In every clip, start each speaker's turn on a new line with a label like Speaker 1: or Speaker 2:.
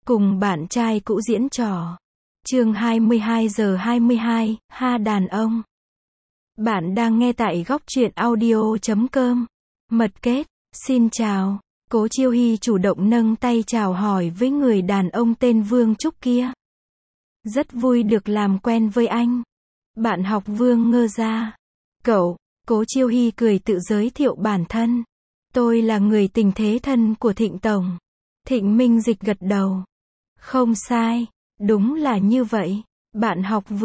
Speaker 1: cùng bạn trai cũ diễn trò. Chương 22:22, ha đàn ông. Bạn đang nghe tại góc truyện audio.com. Mật kết. Xin chào. Cố Chiêu Hy chủ động nâng tay chào hỏi với người đàn ông tên Vương Trúc kia. Rất vui được làm quen với anh. Bạn học Vương ngơ ra. Cậu, Cố Chiêu Hy cười tự giới thiệu bản thân. Tôi là người tình thế thân của Thịnh Tổng. Thịnh Minh Dịch gật đầu. Không sai, đúng là như vậy. Bạn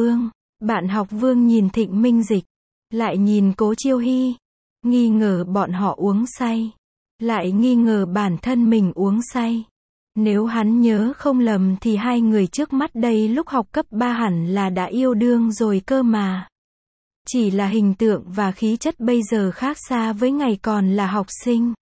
Speaker 1: học Vương nhìn Thịnh Minh Dịch, lại nhìn Cố Chiêu Hy, nghi ngờ bọn họ uống say, lại nghi ngờ bản thân mình uống say. Nếu hắn nhớ không lầm thì hai người trước mắt đây lúc học cấp 3 hẳn là đã yêu đương rồi cơ mà. Chỉ là hình tượng và khí chất bây giờ khác xa với ngày còn là học sinh.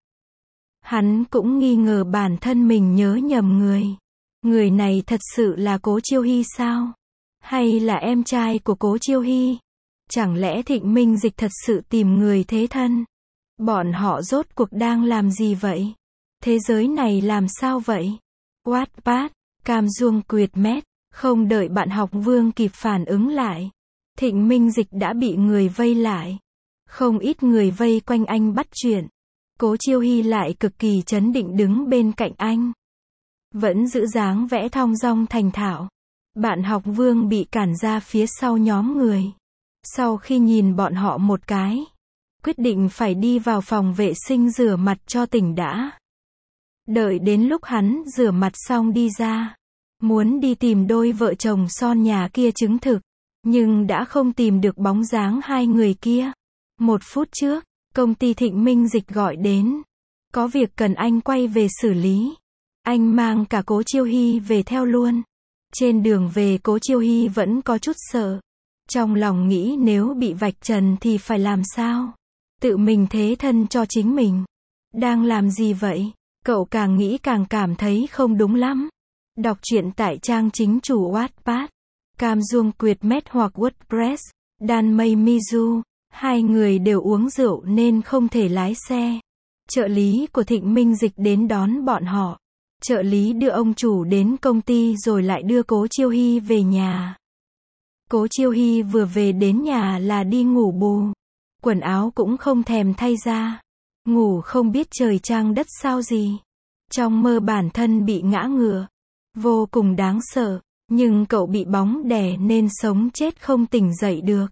Speaker 1: Hắn cũng nghi ngờ bản thân mình nhớ nhầm người. Người này thật sự là Cố Chiêu Hy sao? Hay là em trai của Cố Chiêu Hy? Chẳng lẽ Thịnh Minh Dịch thật sự tìm người thế thân? Bọn họ rốt cuộc đang làm gì vậy? Thế giới này làm sao vậy? Wattpad, Cam Duông Quyệt Mét. Không đợi bạn học Vương kịp phản ứng lại, Thịnh Minh Dịch đã bị người vây lại. Không ít người vây quanh anh bắt chuyện. Cố Chiêu Hy lại cực kỳ trấn định đứng bên cạnh anh, vẫn giữ dáng vẽ thong dong thành thạo. Bạn học Vương bị cản ra phía sau nhóm người. Sau khi nhìn bọn họ một cái, quyết định phải đi vào phòng vệ sinh rửa mặt cho tỉnh đã. Đợi đến lúc hắn rửa mặt xong đi ra, muốn đi tìm đôi vợ chồng son nhà kia chứng thực, nhưng đã không tìm được bóng dáng hai người kia. 1 phút trước, công ty Thịnh Minh Dịch gọi đến. Có việc cần anh quay về xử lý. Anh mang cả Cố Chiêu Hy về theo luôn. Trên đường về Cố Chiêu Hy vẫn có chút sợ. Trong lòng nghĩ nếu bị vạch trần thì phải làm sao? Tự mình thế thân cho chính mình. Đang làm gì vậy? Cậu càng nghĩ càng cảm thấy không đúng lắm. Đọc truyện tại trang chính chủ Wattpad, Cam Duông Quyệt Mét hoặc WordPress, Đan Mây Mizu. Hai người đều uống rượu nên không thể lái xe. Trợ lý của Thịnh Minh Dịch đến đón bọn họ. Trợ lý đưa ông chủ đến công ty rồi lại đưa Cố Chiêu Hy về nhà. Cố Chiêu Hy vừa về đến nhà là đi ngủ bù. Quần áo cũng không thèm thay ra. Ngủ không biết trời trăng đất sao gì. Trong mơ bản thân bị ngã ngựa. Vô cùng đáng sợ. Nhưng cậu bị bóng đè nên sống chết không tỉnh dậy được.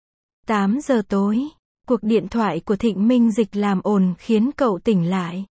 Speaker 1: 8 giờ tối. Cuộc điện thoại của Thịnh Minh Dịch làm ồn khiến cậu tỉnh lại.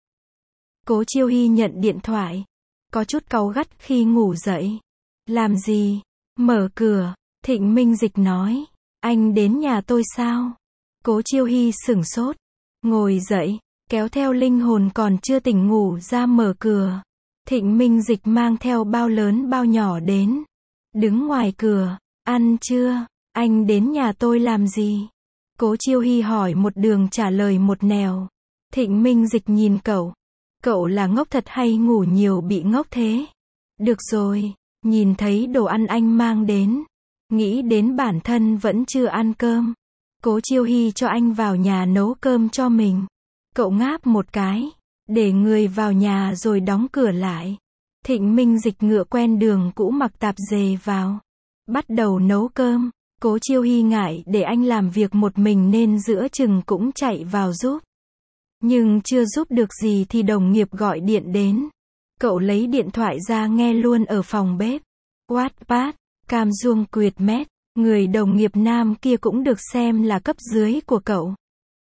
Speaker 1: Cố Chiêu Hy nhận điện thoại. Có chút cáu gắt khi ngủ dậy. Làm gì? Mở cửa. Thịnh Minh Dịch nói. Anh đến nhà tôi sao? Cố Chiêu Hy sửng sốt. Ngồi dậy, kéo theo linh hồn còn chưa tỉnh ngủ ra mở cửa. Thịnh Minh Dịch mang theo bao lớn bao nhỏ đến. Đứng ngoài cửa. Ăn chưa? Anh đến nhà tôi làm gì? Cố Chiêu Hy hỏi một đường trả lời một nẻo. Thịnh Minh Dịch nhìn cậu. Cậu là ngốc thật hay ngủ nhiều bị ngốc thế? Được rồi, nhìn thấy đồ ăn anh mang đến. Nghĩ đến bản thân vẫn chưa ăn cơm. Cố Chiêu Hy cho anh vào nhà nấu cơm cho mình. Cậu ngáp một cái, để người vào nhà rồi đóng cửa lại. Thịnh Minh Dịch ngựa quen đường cũ mặc tạp dề vào. Bắt đầu nấu cơm. Cố Chiêu Hy ngại để anh làm việc một mình nên giữa chừng cũng chạy vào giúp. Nhưng chưa giúp được gì thì đồng nghiệp gọi điện đến. Cậu lấy điện thoại ra nghe luôn ở phòng bếp. Wattpad, Cam Duông Quyệt Mét. Người đồng nghiệp nam kia cũng được xem là cấp dưới của cậu.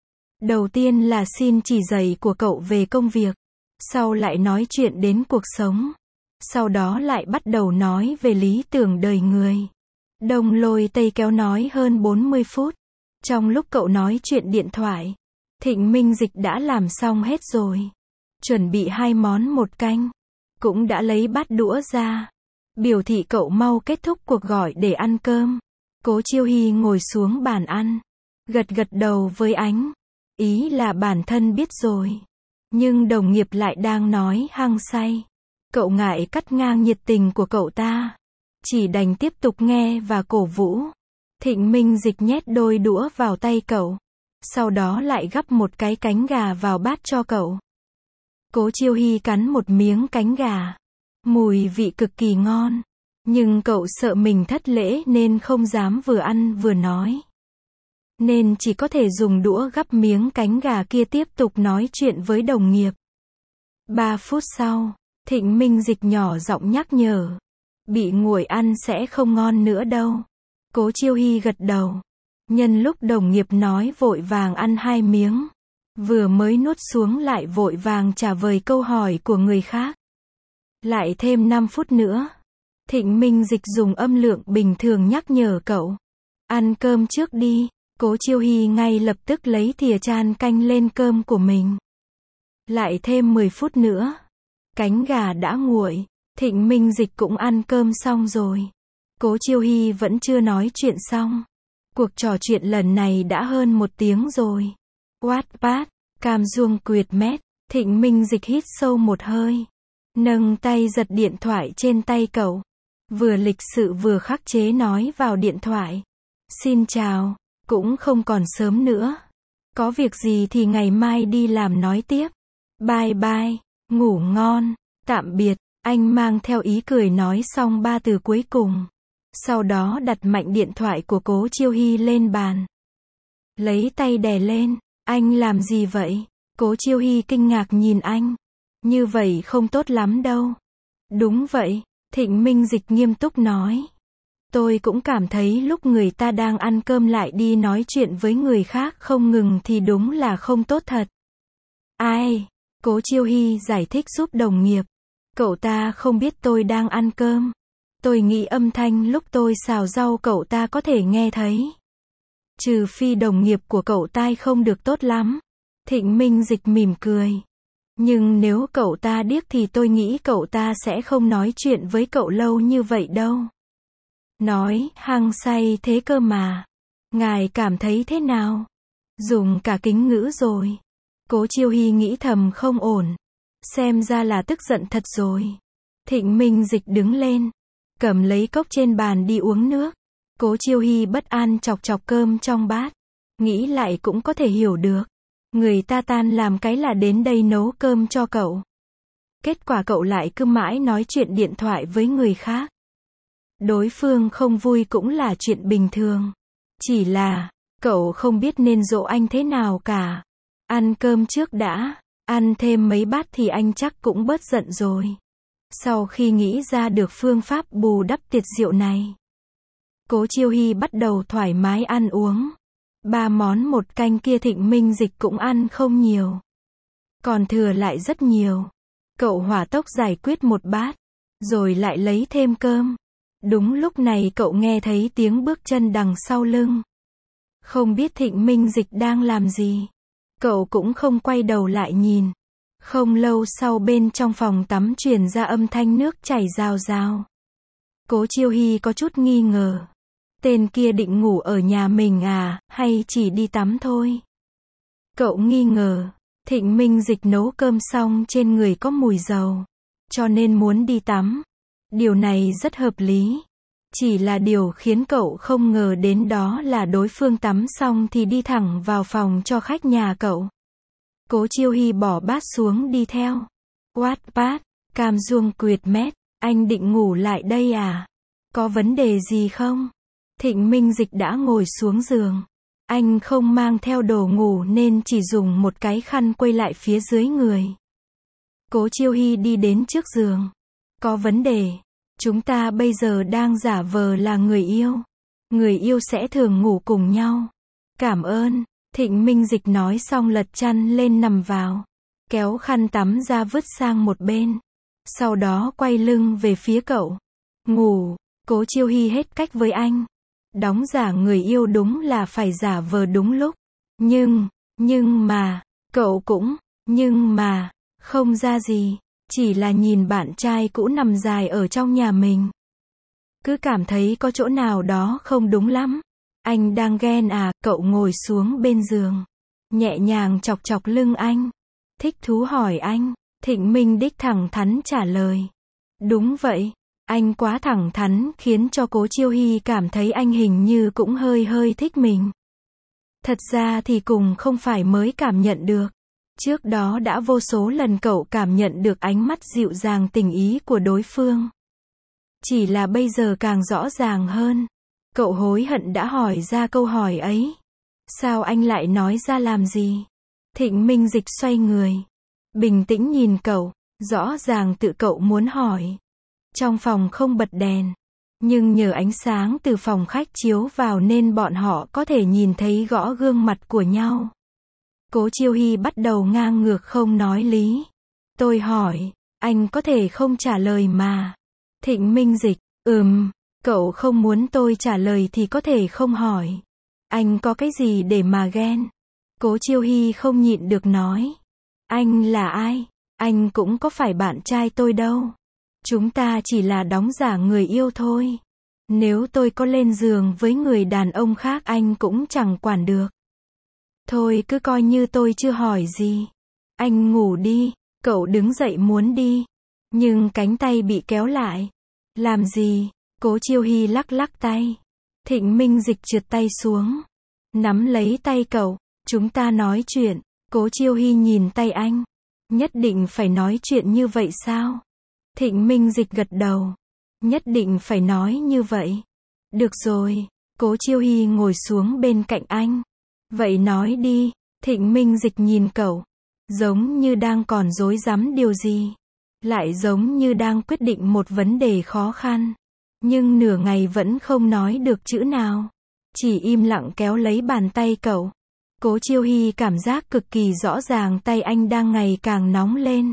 Speaker 1: Đầu tiên là xin chỉ dạy của cậu về công việc. Sau lại nói chuyện đến cuộc sống. Sau đó lại bắt đầu nói về lý tưởng đời người. Đông lôi tây kéo nói hơn 40 phút. Trong lúc cậu nói chuyện điện thoại, Thịnh Minh Dịch đã làm xong hết rồi. Chuẩn bị 2 món 1 canh. Cũng đã lấy bát đũa ra. Biểu thị cậu mau kết thúc cuộc gọi để ăn cơm. Cố Chiêu Hy ngồi xuống bàn ăn. Gật đầu với ánh. Ý là bản thân biết rồi. Nhưng đồng nghiệp lại đang nói hăng say. Cậu ngại cắt ngang nhiệt tình của cậu ta. Chỉ đành tiếp tục nghe và cổ vũ. Thịnh Minh Dịch nhét đôi đũa vào tay cậu. Sau đó lại gắp một cái cánh gà vào bát cho cậu. Cố Chiêu Hy cắn một miếng cánh gà. Mùi vị cực kỳ ngon. Nhưng cậu sợ mình thất lễ nên không dám vừa ăn vừa nói. Nên chỉ có thể dùng đũa gắp miếng cánh gà kia tiếp tục nói chuyện với đồng nghiệp. 3 phút sau, Thịnh Minh Dịch nhỏ giọng nhắc nhở. Bị nguội ăn sẽ không ngon nữa đâu. Cố Chiêu Hy gật đầu. Nhân lúc đồng nghiệp nói vội vàng ăn 2 miếng. Vừa mới nuốt xuống lại vội vàng trả lời câu hỏi của người khác. Lại thêm 5 phút nữa. Thịnh Minh Dịch dùng âm lượng bình thường nhắc nhở cậu. Ăn cơm trước đi. Cố Chiêu Hy ngay lập tức lấy thìa chan canh lên cơm của mình. Lại thêm 10 phút nữa. Cánh gà đã nguội. Thịnh Minh Dịch cũng ăn cơm xong rồi. Cố Chiêu Hy vẫn chưa nói chuyện xong. Cuộc trò chuyện lần này đã hơn 1 tiếng rồi. Wattpad, Cam Duông Quyệt Mét. Thịnh Minh Dịch hít sâu một hơi. Nâng tay giật điện thoại trên tay cậu. Vừa lịch sự vừa khắc chế nói vào điện thoại. Xin chào, cũng không còn sớm nữa. Có việc gì thì ngày mai đi làm nói tiếp. Bye bye, ngủ ngon, tạm biệt. Anh mang theo ý cười nói xong 3 từ cuối cùng. Sau đó đặt mạnh điện thoại của Cố Chiêu Hy lên bàn. Lấy tay đè lên. Anh làm gì vậy? Cố Chiêu Hy kinh ngạc nhìn anh. Như vậy không tốt lắm đâu. Đúng vậy, Thịnh Minh Dịch nghiêm túc nói. Tôi cũng cảm thấy lúc người ta đang ăn cơm lại đi nói chuyện với người khác không ngừng thì đúng là không tốt thật. Ai? Cố Chiêu Hy giải thích giúp đồng nghiệp. Cậu ta không biết tôi đang ăn cơm. Tôi nghĩ âm thanh lúc tôi xào rau cậu ta có thể nghe thấy. Trừ phi đồng nghiệp của cậu tai không được tốt lắm. Thịnh Minh Dịch mỉm cười. Nhưng nếu cậu ta điếc thì tôi nghĩ cậu ta sẽ không nói chuyện với cậu lâu như vậy đâu. Nói, hăng say thế cơ mà. Ngài cảm thấy thế nào? Dùng cả kính ngữ rồi. Cố Chiêu Hy nghĩ thầm không ổn. Xem ra là tức giận thật rồi. Thịnh Minh Dịch đứng lên. Cầm lấy cốc trên bàn đi uống nước. Cố Chiêu Hy bất an chọc chọc cơm trong bát. Nghĩ lại cũng có thể hiểu được. Người ta tan làm cái là đến đây nấu cơm cho cậu. Kết quả cậu lại cứ mãi nói chuyện điện thoại với người khác. Đối phương không vui cũng là chuyện bình thường. Chỉ là, cậu không biết nên dỗ anh thế nào cả. Ăn cơm trước đã, ăn thêm mấy bát thì anh chắc cũng bớt giận rồi. Sau khi nghĩ ra được phương pháp bù đắp tiệt diệu này, Cố Chiêu Hy bắt đầu thoải mái ăn uống. 3 món 1 canh kia Thịnh Minh Dịch cũng ăn không nhiều. Còn thừa lại rất nhiều. Cậu hỏa tốc giải quyết 1 bát, rồi lại lấy thêm cơm. Đúng lúc này cậu nghe thấy tiếng bước chân đằng sau lưng. Không biết Thịnh Minh Dịch đang làm gì. Cậu cũng không quay đầu lại nhìn. Không lâu sau bên trong phòng tắm truyền ra âm thanh nước chảy rào rào. Cố Chiêu Hy có chút nghi ngờ. Tên kia định ngủ ở nhà mình à, hay chỉ đi tắm thôi? Cậu nghi ngờ. Thịnh Minh Dịch nấu cơm xong trên người có mùi dầu. Cho nên muốn đi tắm. Điều này rất hợp lý. Chỉ là điều khiến cậu không ngờ đến đó là đối phương tắm xong thì đi thẳng vào phòng cho khách nhà cậu. Cố Chiêu Hy bỏ bát xuống đi theo. Wattpad, Cam Duông Quyệt Mét. Anh định ngủ lại đây à? Có vấn đề gì không? Thịnh Minh Dịch đã ngồi xuống giường. Anh không mang theo đồ ngủ nên chỉ dùng một cái khăn quây lại phía dưới người. Cố Chiêu Hy đi đến trước giường. Có vấn đề. Chúng ta bây giờ đang giả vờ là người yêu. Người yêu sẽ thường ngủ cùng nhau. Cảm ơn. Thịnh Minh Dịch nói xong lật chăn lên nằm vào. Kéo khăn tắm ra vứt sang một bên. Sau đó quay lưng về phía cậu. Ngủ. Cố Chiêu Hy hết cách với anh. Đóng giả người yêu đúng là phải giả vờ đúng lúc. Nhưng mà, cậu cũng, không ra gì. Chỉ là nhìn bạn trai cũ nằm dài ở trong nhà mình. Cứ cảm thấy có chỗ nào đó không đúng lắm. Anh đang ghen à? Cậu ngồi xuống bên giường. Nhẹ nhàng chọc chọc lưng anh. Thích thú hỏi anh. Thịnh Minh Đích thẳng thắn trả lời. Đúng vậy. Anh quá thẳng thắn khiến cho Cố Chiêu Hy cảm thấy anh hình như cũng hơi thích mình. Thật ra thì cùng không phải mới cảm nhận được. Trước đó đã vô số lần cậu cảm nhận được ánh mắt dịu dàng tình ý của đối phương. Chỉ là bây giờ càng rõ ràng hơn. Cậu hối hận đã hỏi ra câu hỏi ấy. Sao anh lại nói ra làm gì? Thịnh Minh Dịch xoay người. Bình tĩnh nhìn cậu. Rõ ràng tự cậu muốn hỏi. Trong phòng không bật đèn. Nhưng nhờ ánh sáng từ phòng khách chiếu vào nên bọn họ có thể nhìn thấy rõ gương mặt của nhau. Cố Chiêu Hy bắt đầu ngang ngược không nói lý. Tôi hỏi, anh có thể không trả lời mà. Thịnh Minh Dịch, cậu không muốn tôi trả lời thì có thể không hỏi. Anh có cái gì để mà ghen? Cố Chiêu Hy không nhịn được nói. Anh là ai? Anh cũng có phải bạn trai tôi đâu. Chúng ta chỉ là đóng giả người yêu thôi. Nếu tôi có lên giường với người đàn ông khác anh cũng chẳng quản được. Thôi cứ coi như tôi chưa hỏi gì. Anh ngủ đi. Cậu đứng dậy muốn đi. Nhưng cánh tay bị kéo lại. Làm gì? Cố Chiêu Hy lắc lắc tay. Thịnh Minh Dịch trượt tay xuống. Nắm lấy tay cậu. Chúng ta nói chuyện. Cố Chiêu Hy nhìn tay anh. Nhất định phải nói chuyện như vậy sao? Thịnh Minh Dịch gật đầu. Nhất định phải nói như vậy. Được rồi. Cố Chiêu Hy ngồi xuống bên cạnh anh. Vậy nói đi. Thịnh Minh Dịch nhìn cậu. Giống như đang còn rối rắm điều gì. Lại giống như đang quyết định một vấn đề khó khăn. Nhưng nửa ngày vẫn không nói được chữ nào. Chỉ im lặng kéo lấy bàn tay cậu. Cố Chiêu Hy cảm giác cực kỳ rõ ràng tay anh đang ngày càng nóng lên.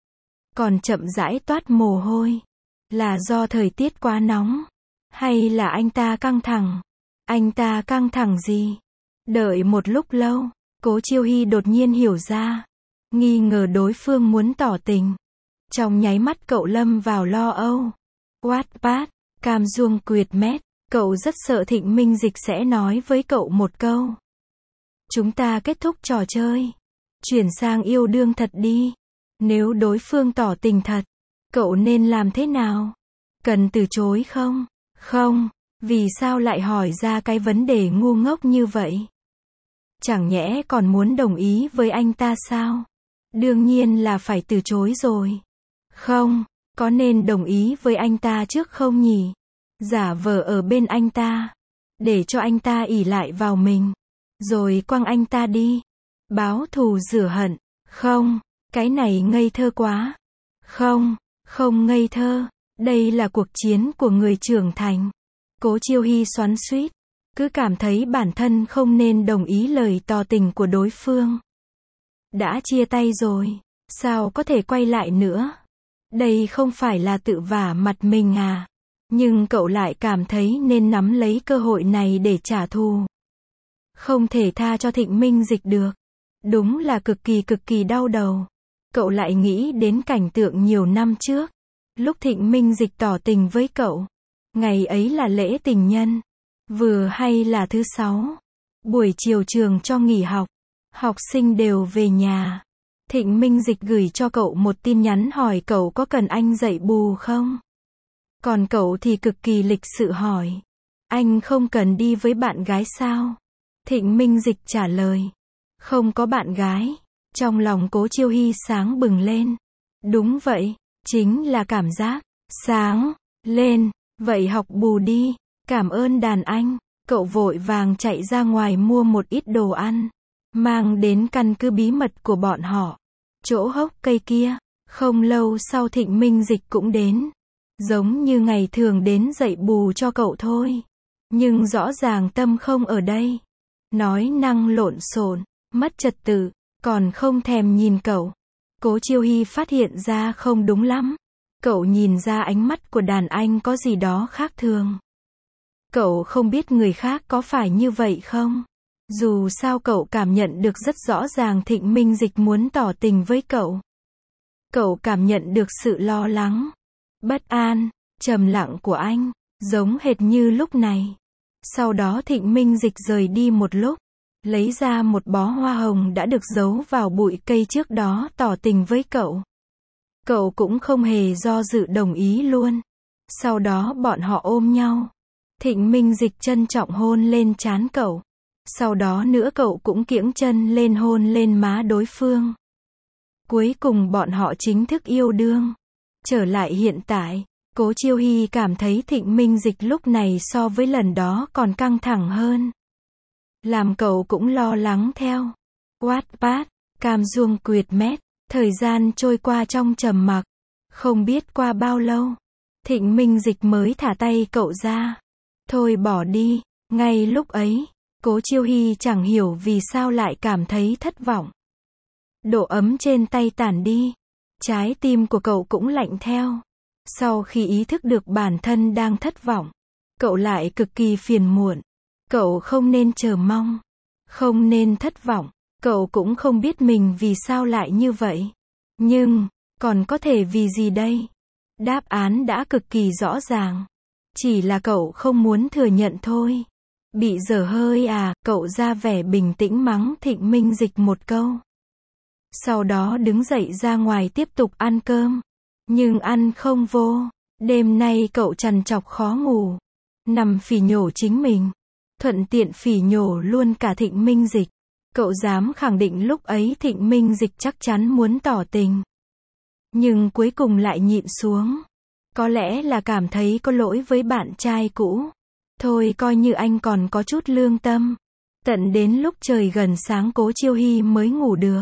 Speaker 1: Còn chậm rãi toát mồ hôi. Là do thời tiết quá nóng? Hay là anh ta căng thẳng? Anh ta căng thẳng gì? Đợi một lúc lâu, Cố Chiêu Hy đột nhiên hiểu ra. Nghi ngờ đối phương muốn tỏ tình. Trong nháy mắt cậu lâm vào lo âu. Wattpad, Cam Duông Quyệt Mét. Cậu rất sợ Thịnh Minh Dịch sẽ nói với cậu một câu. Chúng ta kết thúc trò chơi. Chuyển sang yêu đương thật đi. Nếu đối phương tỏ tình thật, cậu nên làm thế nào? Cần từ chối không? Không. Vì sao lại hỏi ra cái vấn đề ngu ngốc như vậy? Chẳng nhẽ còn muốn đồng ý với anh ta sao? Đương nhiên là phải từ chối rồi. Không, có nên đồng ý với anh ta trước không nhỉ? Giả vờ ở bên anh ta. Để cho anh ta ỷ lại vào mình. Rồi quăng anh ta đi. Báo thù rửa hận. Không, cái này ngây thơ quá. Không, không ngây thơ. Đây là cuộc chiến của người trưởng thành. Cố Chiêu Hy xoắn xuýt. Cứ cảm thấy bản thân không nên đồng ý lời tỏ tình của đối phương. Đã chia tay rồi. Sao có thể quay lại nữa? Đây không phải là tự vả mặt mình à? Nhưng cậu lại cảm thấy nên nắm lấy cơ hội này để trả thù. Không thể tha cho Thịnh Minh Dịch được. Đúng là cực kỳ đau đầu. Cậu lại nghĩ đến cảnh tượng nhiều năm trước. Lúc Thịnh Minh Dịch tỏ tình với cậu. Ngày ấy là lễ tình nhân. Vừa hay là thứ 6. Buổi chiều trường cho nghỉ học. Học sinh đều về nhà. Thịnh Minh Dịch gửi cho cậu một tin nhắn hỏi cậu có cần anh dạy bù không? Còn cậu thì cực kỳ lịch sự hỏi. Anh không cần đi với bạn gái sao? Thịnh Minh Dịch trả lời. Không có bạn gái. Trong lòng Cố Chiêu Hy sáng bừng lên. Đúng vậy, chính là cảm giác sáng lên. Vậy học bù đi. Cảm ơn đàn anh. Cậu vội vàng chạy ra ngoài mua một ít đồ ăn. Mang đến căn cứ bí mật của bọn họ. Chỗ hốc cây kia. Không lâu sau Thịnh Minh Dịch cũng đến. Giống như ngày thường đến dạy bù cho cậu thôi. Nhưng rõ ràng tâm không ở đây. Nói năng lộn xộn, mất trật tự, còn không thèm nhìn cậu. Cố Chiêu Hy phát hiện ra không đúng lắm. Cậu nhìn ra ánh mắt của đàn anh có gì đó khác thường. Cậu không biết người khác có phải như vậy không? Dù sao cậu cảm nhận được rất rõ ràng Thịnh Minh Dịch muốn tỏ tình với cậu. Cậu cảm nhận được sự lo lắng, bất an, trầm lặng của anh, giống hệt như lúc này. Sau đó Thịnh Minh Dịch rời đi một lúc, lấy ra một bó hoa hồng đã được giấu vào bụi cây trước đó tỏ tình với cậu. Cậu cũng không hề do dự đồng ý luôn. Sau đó bọn họ ôm nhau. Thịnh Minh Dịch trân trọng hôn lên trán cậu. Sau đó nữa cậu cũng kiễng chân lên hôn lên má đối phương. Cuối cùng bọn họ chính thức yêu đương. Trở lại hiện tại, Cố Chiêu Hy cảm thấy Thịnh Minh Dịch lúc này so với lần đó còn căng thẳng hơn. Làm cậu cũng lo lắng theo. Wattpad, Cam Duông Quyệt Mét, thời gian trôi qua trong trầm mặc. Không biết qua bao lâu, Thịnh Minh Dịch mới thả tay cậu ra. Thôi bỏ đi. Ngay lúc ấy, Cố Chiêu Hy chẳng hiểu vì sao lại cảm thấy thất vọng. Độ ấm trên tay tản đi. Trái tim của cậu cũng lạnh theo. Sau khi ý thức được bản thân đang thất vọng, cậu lại cực kỳ phiền muộn. Cậu không nên chờ mong, không nên thất vọng. Cậu cũng không biết mình vì sao lại như vậy. Nhưng, còn có thể vì gì đây? Đáp án đã cực kỳ rõ ràng. Chỉ là cậu không muốn thừa nhận thôi. Bị dở hơi à, cậu ra vẻ bình tĩnh mắng Thịnh Minh Dịch một câu. Sau đó đứng dậy ra ngoài tiếp tục ăn cơm. Nhưng ăn không vô. Đêm nay cậu trằn trọc khó ngủ. Nằm phỉ nhổ chính mình. Thuận tiện phỉ nhổ luôn cả Thịnh Minh Dịch. Cậu dám khẳng định lúc ấy Thịnh Minh Dịch chắc chắn muốn tỏ tình. Nhưng cuối cùng lại nhịn xuống. Có lẽ là cảm thấy có lỗi với bạn trai cũ. Thôi coi như anh còn có chút lương tâm. Tận đến lúc trời gần sáng Cố Chiêu Hy mới ngủ được.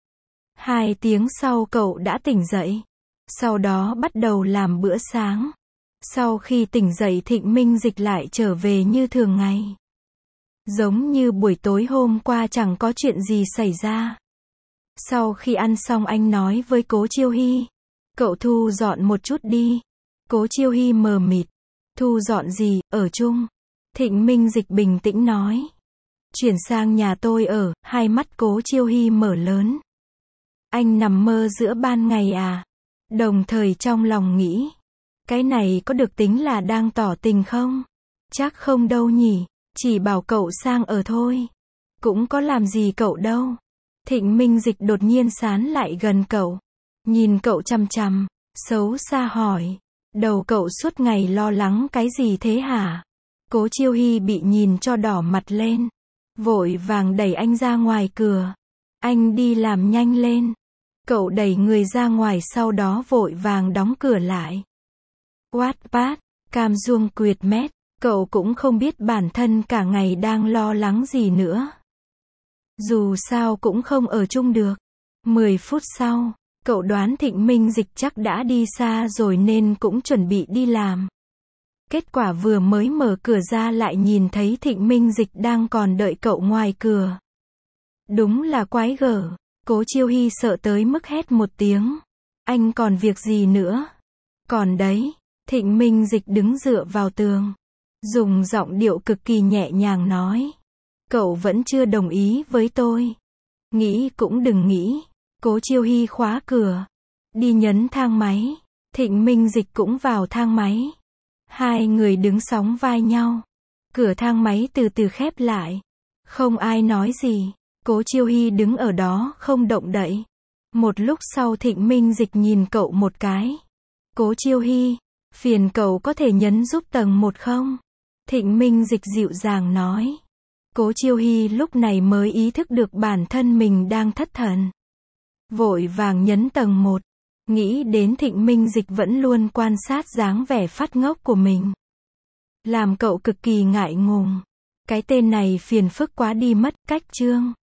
Speaker 1: 2 tiếng sau cậu đã tỉnh dậy. Sau đó bắt đầu làm bữa sáng. Sau khi tỉnh dậy Thịnh Minh Dịch lại trở về như thường ngày. Giống như buổi tối hôm qua chẳng có chuyện gì xảy ra. Sau khi ăn xong anh nói với Cố Chiêu Hy. Cậu thu dọn một chút đi. Cố Chiêu Hy mờ mịt. Thu dọn gì, ở chung. Thịnh Minh Dịch bình tĩnh nói. Chuyển sang nhà tôi ở, hai mắt Cố Chiêu Hy mở lớn. Anh nằm mơ giữa ban ngày à? Đồng thời trong lòng nghĩ. Cái này có được tính là đang tỏ tình không? Chắc không đâu nhỉ, chỉ bảo cậu sang ở thôi. Cũng có làm gì cậu đâu. Thịnh Minh Dịch đột nhiên sán lại gần cậu. Nhìn cậu chằm chằm, xấu xa hỏi. Đầu cậu suốt ngày lo lắng cái gì thế hả? Cố Chiêu Hy bị nhìn cho đỏ mặt lên. Vội vàng đẩy anh ra ngoài cửa. Anh đi làm nhanh lên. Cậu đẩy người ra ngoài sau đó vội vàng đóng cửa lại. Wattpad, Cam Duông Quyệt Mét, cậu cũng không biết bản thân cả ngày đang lo lắng gì nữa. Dù sao cũng không ở chung được. 10 phút sau, cậu đoán Thịnh Minh Dịch chắc đã đi xa rồi nên cũng chuẩn bị đi làm. Kết quả vừa mới mở cửa ra lại nhìn thấy Thịnh Minh Dịch đang còn đợi cậu ngoài cửa. Đúng là quái gở. Cố Chiêu Hy sợ tới mức hét một tiếng. Anh còn việc gì nữa? Còn đấy. Thịnh Minh Dịch đứng dựa vào tường. Dùng giọng điệu cực kỳ nhẹ nhàng nói. Cậu vẫn chưa đồng ý với tôi. Nghĩ cũng đừng nghĩ. Cố Chiêu Hy khóa cửa. Đi nhấn thang máy. Thịnh Minh Dịch cũng vào thang máy. Hai người đứng sóng vai nhau. Cửa thang máy từ từ khép lại. Không ai nói gì. Cố Chiêu Hy đứng ở đó không động đậy. Một lúc sau Thịnh Minh Dịch nhìn cậu một cái. Cố Chiêu Hy, phiền cậu có thể nhấn giúp tầng 1 không? Thịnh Minh Dịch dịu dàng nói. Cố Chiêu Hy lúc này mới ý thức được bản thân mình đang thất thần. Vội vàng nhấn tầng 1. Nghĩ đến Thịnh Minh Dịch vẫn luôn quan sát dáng vẻ phát ngốc của mình. Làm cậu cực kỳ ngại ngùng. Cái tên này phiền phức quá đi mất. Cách chương